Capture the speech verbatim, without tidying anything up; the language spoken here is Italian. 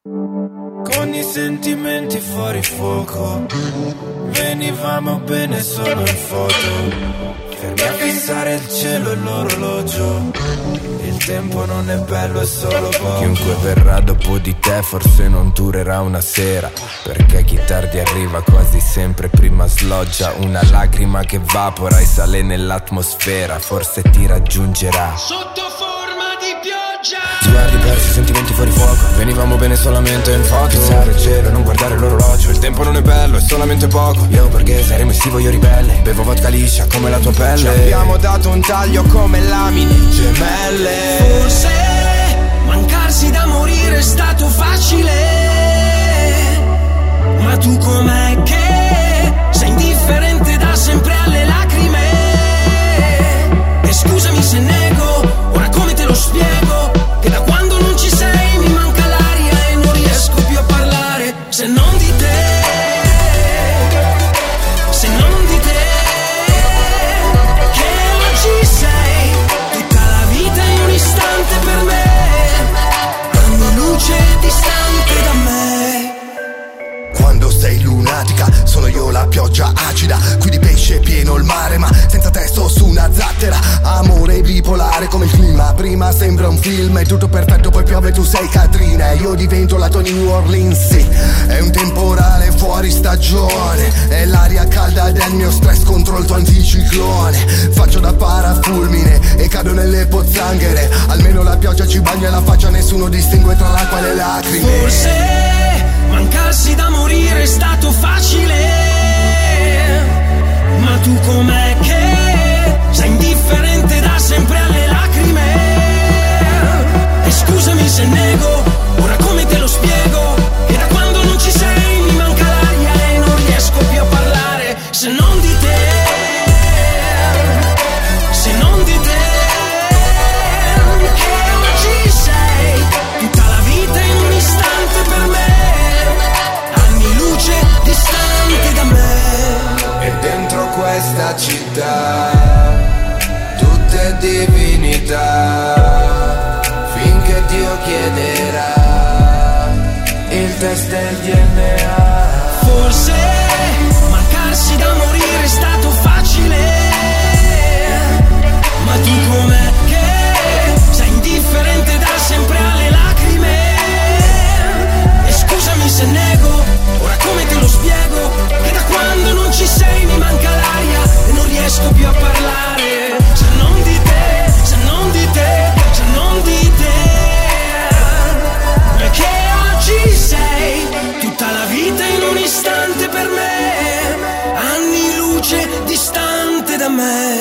Con i sentimenti fuori fuoco, venivamo bene solo in foto. Fermi a fissare il cielo e l'orologio. Il tempo non è bello, è solo poco. Chiunque verrà dopo di te forse non durerà una sera, perché chi tardi arriva quasi sempre prima sloggia. Una lacrima che evapora e sale nell'atmosfera, forse ti raggiungerà sotto forma di pioggia. Sguardi persi, sentimenti fuori fuoco, venivamo bene solamente in foto. Fissare il cielo e non guardare l'orologio. Il tempo non è bello, è solamente poco. Io perché sei remissivo, io ribelle. Bevo vodka liscia come la tua pelle. Ci abbiamo dato un taglio come lamine gemelle. Forse mancarsi da morire è stato facile, ma tu com'è che sei indifferente da sempre alle lacrime? E scusami se nego, ora come te lo spiego, che da quando non ci sei mi manca l'aria e non riesco più a parlare se non di te, se non di te, che oggi sei tutta la vita in un istante per me, anni luce distante da me. Quando sei lunatica sono io la pioggia acida, qui di pesce pieno il mare ma senza testo su una zattera. Amore bipolare come il clima, prima sembra un film, è tutto perfetto poi piove, tu sei Katrina e io divento la tua New Orleans. Sì, è un temporale fuori stagione, è l'aria calda del mio stress contro il tuo anticiclone. Faccio da parafulmine e cado nelle pozzanghere, almeno la pioggia ci bagna la faccia, nessuno distingue tra l'acqua e le lacrime. Forse mancarsi da morire è stato facile, ma tu com'è che sei indifferente da sempre alle lacrime? E scusami se nego, ora come te lo spiego, che da quando non ci sei mi manca l'aria e non riesco più a parlare se non di te, se non di te, che oggi sei tutta la vita in un istante per me, anni luce distante da me. E dentro questa città tutte divinità, finché Dio chiederà il test del D N A. Forse mancarsi da morire è stato facile, ma tu com'è che sei indifferente da sempre alle lacrime? E scusami se nego, ora come te lo spiego, che da quando non ci sei mi manca l'aria e non riesco più a parlare se non di te, se non di te, se non di te, perché oggi sei tutta la vita in un istante per me, anni luce distante da me.